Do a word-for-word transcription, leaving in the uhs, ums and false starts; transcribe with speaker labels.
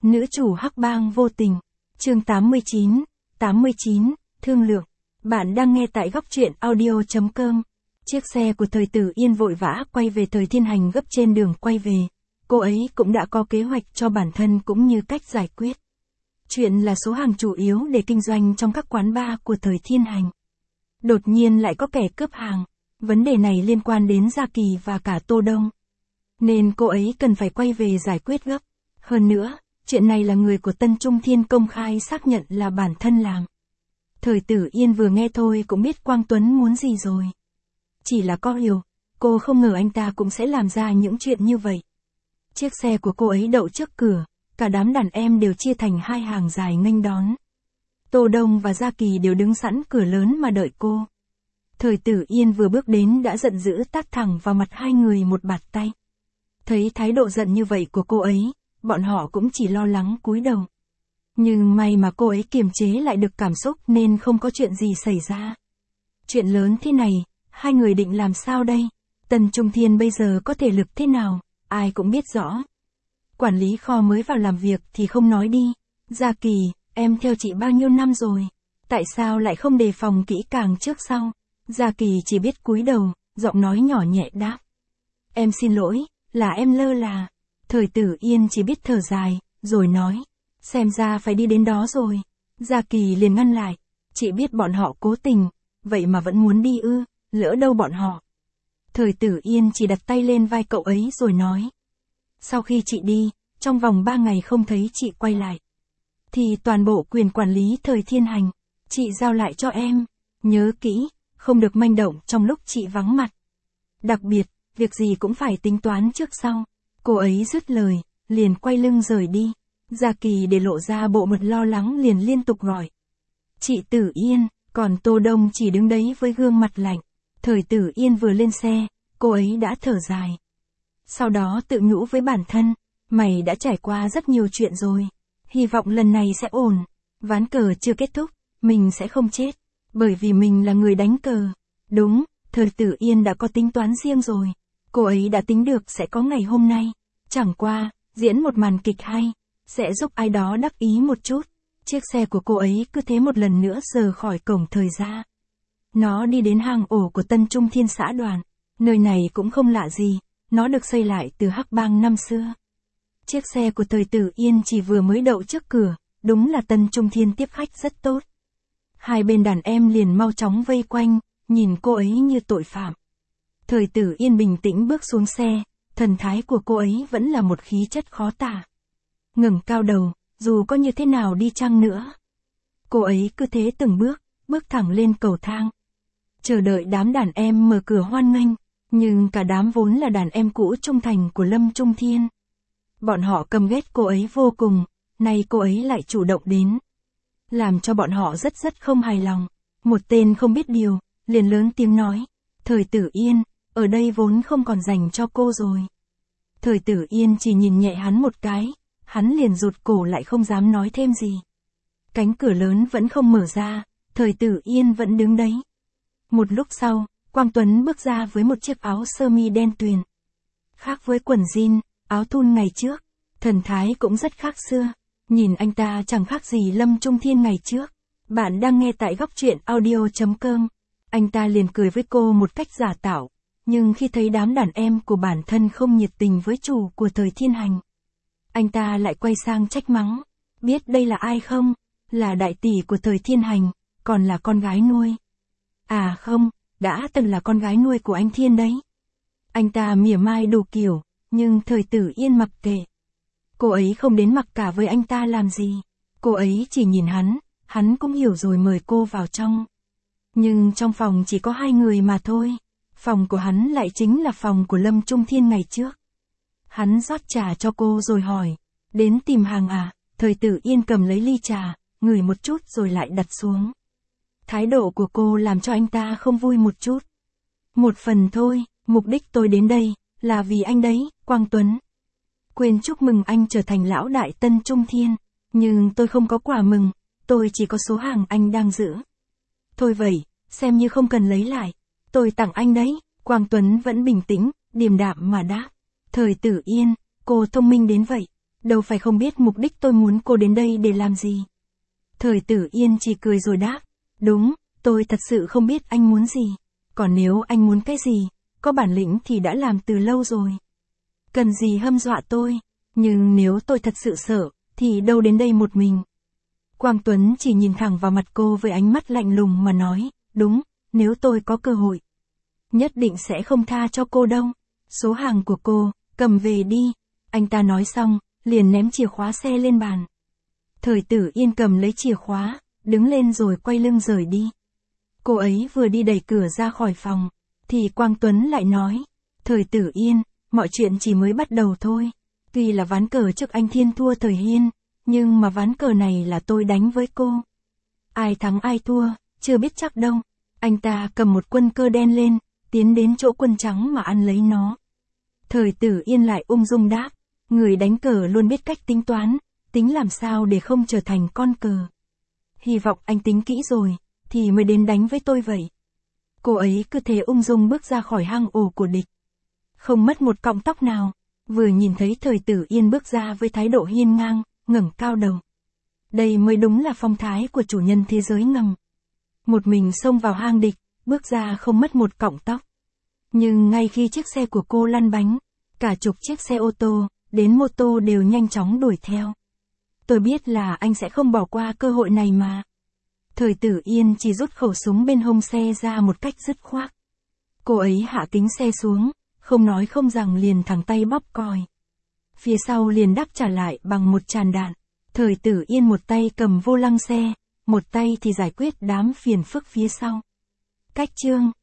Speaker 1: Nữ chủ hắc bang vô tình. Chương tám mươi chín, tám mươi chín, thương lượng. Bạn đang nghe tại góc truyện audio chấm com. Chiếc xe của Thời Tử Yên vội vã quay về Thời Thiên Hành gấp trên đường quay về. Cô ấy cũng đã có kế hoạch cho bản thân cũng như cách giải quyết. Chuyện là số hàng chủ yếu để kinh doanh trong các quán bar của Thời Thiên Hành. Đột nhiên lại có kẻ cướp hàng. Vấn đề này liên quan đến Gia Kỳ và cả Tô Đông. Nên cô ấy cần phải quay về giải quyết gấp. Hơn nữa, chuyện này là người của Tân Trung Thiên công khai xác nhận là bản thân làm. Thời Tử Yên vừa nghe thôi cũng biết Quang Tuấn muốn gì rồi. Chỉ là có điều, cô không ngờ anh ta cũng sẽ làm ra những chuyện như vậy. Chiếc xe của cô ấy đậu trước cửa, cả đám đàn em đều chia thành hai hàng dài nghênh đón. Tô Đông và Gia Kỳ đều đứng sẵn cửa lớn mà đợi cô. Thời Tử Yên vừa bước đến đã giận dữ tát thẳng vào mặt hai người một bạt tay. Thấy thái độ giận như vậy của cô ấy, bọn họ cũng chỉ lo lắng cúi đầu. Nhưng may mà cô ấy kiềm chế lại được cảm xúc nên không có chuyện gì xảy ra. Chuyện lớn thế này, hai người định làm sao đây? Tần Trung Thiên bây giờ có thể lực thế nào, ai cũng biết rõ. Quản lý kho mới vào làm việc thì không nói đi. Gia Kỳ, em theo chị bao nhiêu năm rồi? Tại sao lại không đề phòng kỹ càng trước sau? Gia Kỳ chỉ biết cúi đầu, giọng nói nhỏ nhẹ đáp. Em xin lỗi, là em lơ là. Thời Tử Yên chỉ biết thở dài, rồi nói. Xem ra phải đi đến đó rồi. Gia Kỳ liền ngăn lại. Chị biết bọn họ cố tình, vậy mà vẫn muốn đi ư, lỡ đâu bọn họ. Thời Tử Yên chỉ đặt tay lên vai cậu ấy rồi nói. Sau khi chị đi, trong vòng ba ngày không thấy chị quay lại. Thì toàn bộ quyền quản lý Thời Thiên Hành, chị giao lại cho em. Nhớ kỹ, không được manh động trong lúc chị vắng mặt. Đặc biệt, việc gì cũng phải tính toán trước sau. Cô ấy dứt lời, liền quay lưng rời đi. Gia Kỳ để lộ ra bộ mặt lo lắng liền liên tục gọi. Chị Tử Yên, còn Tô Đông chỉ đứng đấy với gương mặt lạnh. Thời Tử Yên vừa lên xe, cô ấy đã thở dài. Sau đó tự nhủ với bản thân, mày đã trải qua rất nhiều chuyện rồi. Hy vọng lần này sẽ ổn. Ván cờ chưa kết thúc, mình sẽ không chết. Bởi vì mình là người đánh cờ. Đúng, Thời Tử Yên đã có tính toán riêng rồi. Cô ấy đã tính được sẽ có ngày hôm nay. Chẳng qua, diễn một màn kịch hay, sẽ giúp ai đó đắc ý một chút. Chiếc xe của cô ấy cứ thế một lần nữa rời khỏi cổng Thời gia. Nó đi đến hang ổ của Tân Trung Thiên xã Đoàn. Nơi này cũng không lạ gì, nó được xây lại từ hắc bang năm xưa. Chiếc xe của Thời Tử Yên chỉ vừa mới đậu trước cửa, đúng là Tân Trung Thiên tiếp khách rất tốt. Hai bên đàn em liền mau chóng vây quanh, nhìn cô ấy như tội phạm. Thời Tử Yên bình tĩnh bước xuống xe, thần thái của cô ấy vẫn là một khí chất khó tả. Ngẩng cao đầu, dù có như thế nào đi chăng nữa. Cô ấy cứ thế từng bước, bước thẳng lên cầu thang. Chờ đợi đám đàn em mở cửa hoan nghênh, nhưng cả đám vốn là đàn em cũ trung thành của Lâm Trung Thiên. Bọn họ căm ghét cô ấy vô cùng, nay cô ấy lại chủ động đến. Làm cho bọn họ rất rất không hài lòng. Một tên không biết điều, liền lớn tiếng nói. Thời Tử Yên, ở đây vốn không còn dành cho cô rồi. Thời Tử Yên chỉ nhìn nhẹ hắn một cái, hắn liền rụt cổ lại không dám nói thêm gì. Cánh cửa lớn vẫn không mở ra, Thời Tử Yên vẫn đứng đấy. Một lúc sau, Quang Tuấn bước ra với một chiếc áo sơ mi đen tuyền. Khác với quần jean, áo thun ngày trước, thần thái cũng rất khác xưa. Nhìn anh ta chẳng khác gì Lâm Trung Thiên ngày trước. Bạn đang nghe tại góc truyện audio chấm com. Anh ta liền cười với cô một cách giả tạo. Nhưng khi thấy đám đàn em của bản thân không nhiệt tình với chủ của Thời Thiên Hành, anh ta lại quay sang trách mắng. Biết đây là ai không? Là đại tỷ của Thời Thiên Hành, còn là con gái nuôi. À không, đã từng là con gái nuôi của anh Thiên đấy. Anh ta mỉa mai đủ kiểu, nhưng Thời Tử Yên mặc kệ. Cô ấy không đến mặc cả với anh ta làm gì. Cô ấy chỉ nhìn hắn, hắn cũng hiểu rồi mời cô vào trong. Nhưng trong phòng chỉ có hai người mà thôi. Phòng của hắn lại chính là phòng của Lâm Trung Thiên ngày trước. Hắn rót trà cho cô rồi hỏi. Đến tìm hàng à? Thời Tử Yên cầm lấy ly trà, ngửi một chút rồi lại đặt xuống. Thái độ của cô làm cho anh ta không vui một chút. Một phần thôi, mục đích tôi đến đây, là vì anh đấy, Quang Tuấn. Quên chúc mừng anh trở thành lão đại Tân Trung Thiên. Nhưng tôi không có quà mừng, tôi chỉ có số hàng anh đang giữ. Thôi vậy, xem như không cần lấy lại. Tôi tặng anh đấy. Quang Tuấn vẫn bình tĩnh, điềm đạm mà đáp. Thời Tử Yên, cô thông minh đến vậy. đâu phải không biết mục đích tôi muốn cô đến đây để làm gì. Thời Tử Yên chỉ cười rồi đáp, đúng, tôi thật sự không biết anh muốn gì. Còn nếu anh muốn cái gì, có bản lĩnh thì đã làm từ lâu rồi. Cần gì hâm dọa tôi, nhưng nếu tôi thật sự sợ, thì đâu đến đây một mình. Quang Tuấn chỉ nhìn thẳng vào mặt cô với ánh mắt lạnh lùng mà nói, đúng, nếu tôi có cơ hội, nhất định sẽ không tha cho cô đâu. Số hàng của cô, cầm về đi. Anh ta nói xong, liền ném chìa khóa xe lên bàn. Thời Tử Yên cầm lấy chìa khóa, đứng lên rồi quay lưng rời đi. Cô ấy vừa đi đẩy cửa ra khỏi phòng, thì Quang Tuấn lại nói, Thời Tử Yên, mọi chuyện chỉ mới bắt đầu thôi. Tuy là ván cờ trước anh Thiên thua Thời Hiên, nhưng mà ván cờ này là tôi đánh với cô. Ai thắng ai thua, chưa biết chắc đâu. Anh ta cầm một quân cơ đen lên, tiến đến chỗ quân trắng mà ăn lấy nó. Thời Tử Yên lại ung dung đáp, người đánh cờ luôn biết cách tính toán, tính làm sao để không trở thành con cờ. Hy vọng anh tính kỹ rồi, thì mới đến đánh với tôi vậy. Cô ấy cứ thế ung dung bước ra khỏi hang ổ của địch. Không mất một cọng tóc nào, vừa nhìn thấy Thời Tử Yên bước ra với thái độ hiên ngang, ngẩng cao đầu. Đây mới đúng là phong thái của chủ nhân thế giới ngầm. Một mình xông vào hang địch, bước ra không mất một cọng tóc. Nhưng ngay khi chiếc xe của cô lăn bánh, cả chục chiếc xe ô tô, đến mô tô đều nhanh chóng đuổi theo. Tôi biết là anh sẽ không bỏ qua cơ hội này mà. Thời Tử Yên chỉ rút khẩu súng bên hông xe ra một cách dứt khoát. Cô ấy hạ kính xe xuống, không nói không rằng liền thẳng tay bóp còi. Phía sau liền đáp trả lại bằng một tràn đạn. Thời Tử Yên một tay cầm vô lăng xe, một tay thì giải quyết đám phiền phức phía sau. Cách chương